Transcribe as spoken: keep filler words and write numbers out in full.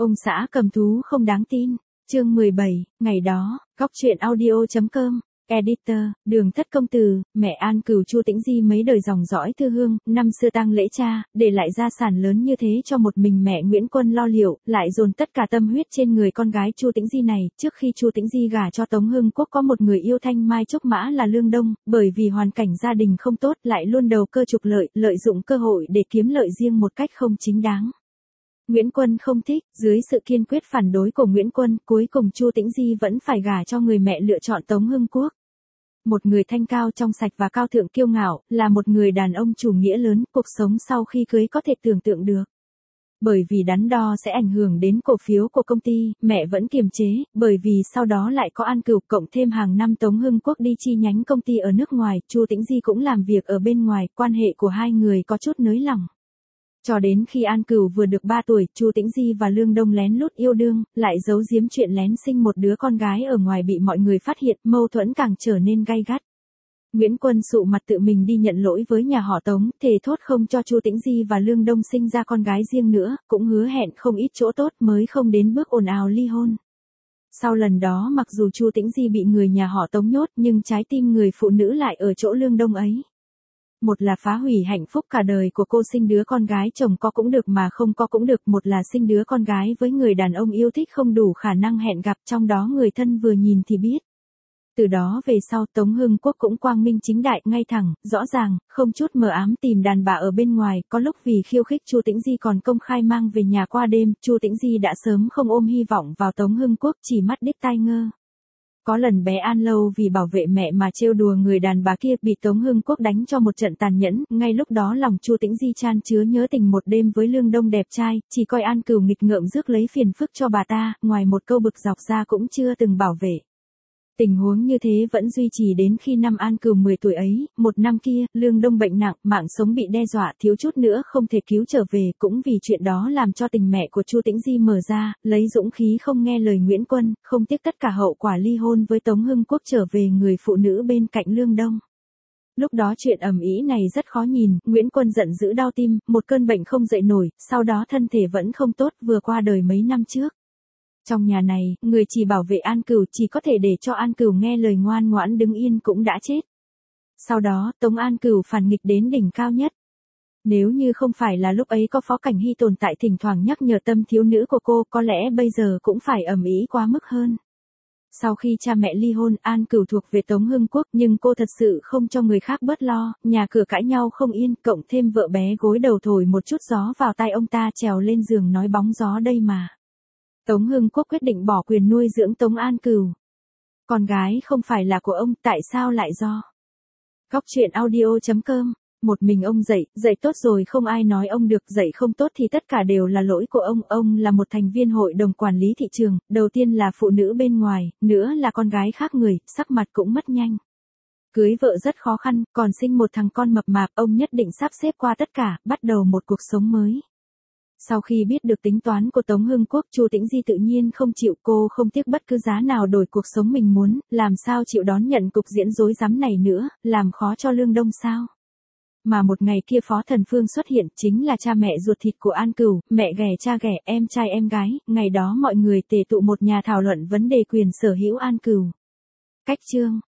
Ông xã cầm thú không đáng tin. Chương mười bảy, ngày đó, góc truyện audio.com. Editor, Đường Thất công tử, mẹ An Cửu Chu Tĩnh Di mấy đời dòng dõi thư hương, năm xưa tang lễ cha, để lại gia sản lớn như thế cho một mình mẹ Nguyễn Quân lo liệu, lại dồn tất cả tâm huyết trên người con gái Chu Tĩnh Di này. Trước khi Chu Tĩnh Di gả cho Tống Hưng Quốc có một người yêu thanh mai trúc mã là Lương Đông, bởi vì hoàn cảnh gia đình không tốt, lại luôn đầu cơ trục lợi, lợi dụng cơ hội để kiếm lợi riêng một cách không chính đáng. Nguyễn Quân không thích, dưới sự kiên quyết phản đối của Nguyễn Quân, cuối cùng Chu Tĩnh Di vẫn phải gả cho người mẹ lựa chọn Tống Hưng Quốc. Một người thanh cao trong sạch và cao thượng kiêu ngạo, là một người đàn ông chủ nghĩa lớn, cuộc sống sau khi cưới có thể tưởng tượng được. Bởi vì đắn đo sẽ ảnh hưởng đến cổ phiếu của công ty, mẹ vẫn kiềm chế, bởi vì sau đó lại có An Cửu cộng thêm hàng năm Tống Hưng Quốc đi chi nhánh công ty ở nước ngoài, Chu Tĩnh Di cũng làm việc ở bên ngoài, quan hệ của hai người có chút nới lỏng. Cho đến khi An Cửu vừa được ba tuổi, Chu Tĩnh Di và Lương Đông lén lút yêu đương, lại giấu giếm chuyện lén sinh một đứa con gái ở ngoài bị mọi người phát hiện, mâu thuẫn càng trở nên gay gắt. Nguyễn Quân sụ mặt tự mình đi nhận lỗi với nhà họ Tống, thề thốt không cho Chu Tĩnh Di và Lương Đông sinh ra con gái riêng nữa, cũng hứa hẹn không ít chỗ tốt mới không đến bước ồn ào ly hôn. Sau lần đó mặc dù Chu Tĩnh Di bị người nhà họ Tống nhốt, nhưng trái tim người phụ nữ lại ở chỗ Lương Đông ấy. Một là phá hủy hạnh phúc cả đời của cô, sinh đứa con gái chồng có cũng được mà không có cũng được, một là sinh đứa con gái với người đàn ông yêu thích không đủ khả năng hẹn gặp, trong đó người thân vừa nhìn thì biết. Từ đó về sau Tống Hưng Quốc cũng quang minh chính đại, ngay thẳng, rõ ràng, không chút mờ ám tìm đàn bà ở bên ngoài, có lúc vì khiêu khích Chu Tĩnh Di còn công khai mang về nhà qua đêm, Chu Tĩnh Di đã sớm không ôm hy vọng vào Tống Hưng Quốc, chỉ mắt điếc tai ngơ. Có lần bé An Lâu vì bảo vệ mẹ mà trêu đùa người đàn bà kia, bị Tống Hưng Quốc đánh cho một trận tàn nhẫn, ngay lúc đó lòng Chu Tĩnh Di chan chứa nhớ tình một đêm với Lương Đông đẹp trai, chỉ coi An Cửu nghịch ngợm rước lấy phiền phức cho bà ta, ngoài một câu bực dọc ra cũng chưa từng bảo vệ. Tình huống như thế vẫn duy trì đến khi năm An Cửu mười tuổi ấy, một năm kia, Lương Đông bệnh nặng, mạng sống bị đe dọa, thiếu chút nữa không thể cứu trở về, cũng vì chuyện đó làm cho tình mẹ của Chu Tĩnh Di mở ra, lấy dũng khí không nghe lời Nguyễn Quân, không tiếc tất cả hậu quả ly hôn với Tống Hưng Quốc trở về người phụ nữ bên cạnh Lương Đông. Lúc đó chuyện ầm ĩ này rất khó nhìn, Nguyễn Quân giận dữ đau tim, một cơn bệnh không dậy nổi, sau đó thân thể vẫn không tốt, vừa qua đời mấy năm trước. Trong nhà này, người chỉ bảo vệ An Cửu, chỉ có thể để cho An Cửu nghe lời ngoan ngoãn đứng yên cũng đã chết. Sau đó, Tống An Cửu phản nghịch đến đỉnh cao nhất. Nếu như không phải là lúc ấy có Phó Cảnh Hy tồn tại thỉnh thoảng nhắc nhở tâm thiếu nữ của cô, có lẽ bây giờ cũng phải ầm ĩ quá mức hơn. Sau khi cha mẹ ly hôn, An Cửu thuộc về Tống Hưng Quốc, nhưng cô thật sự không cho người khác bớt lo, nhà cửa cãi nhau không yên, cộng thêm vợ bé gối đầu thổi một chút gió vào tai ông ta, trèo lên giường nói bóng gió đây mà. Tống Hưng Quốc quyết định bỏ quyền nuôi dưỡng Tống An Cửu. Con gái không phải là của ông, tại sao lại do? Góc truyện audio.com. Một mình ông dạy, dạy tốt rồi không ai nói ông được, dạy không tốt thì tất cả đều là lỗi của ông. Ông là một thành viên hội đồng quản lý thị trường, đầu tiên là phụ nữ bên ngoài, nữa là con gái khác người, sắc mặt cũng mất nhanh. Cưới vợ rất khó khăn, còn sinh một thằng con mập mạp, ông nhất định sắp xếp qua tất cả, bắt đầu một cuộc sống mới. Sau khi biết được tính toán của Tống Hưng Quốc, Chu Tĩnh Di tự nhiên không chịu, cô không tiếc bất cứ giá nào đổi cuộc sống mình muốn, làm sao chịu đón nhận cục diễn rối rắm này nữa, làm khó cho Lương Đông sao? Mà một ngày kia Phó Thần Phương xuất hiện, chính là cha mẹ ruột thịt của An Cửu, mẹ ghẻ cha ghẻ, em trai em gái, ngày đó mọi người tề tụ một nhà thảo luận vấn đề quyền sở hữu An Cửu. Cách chương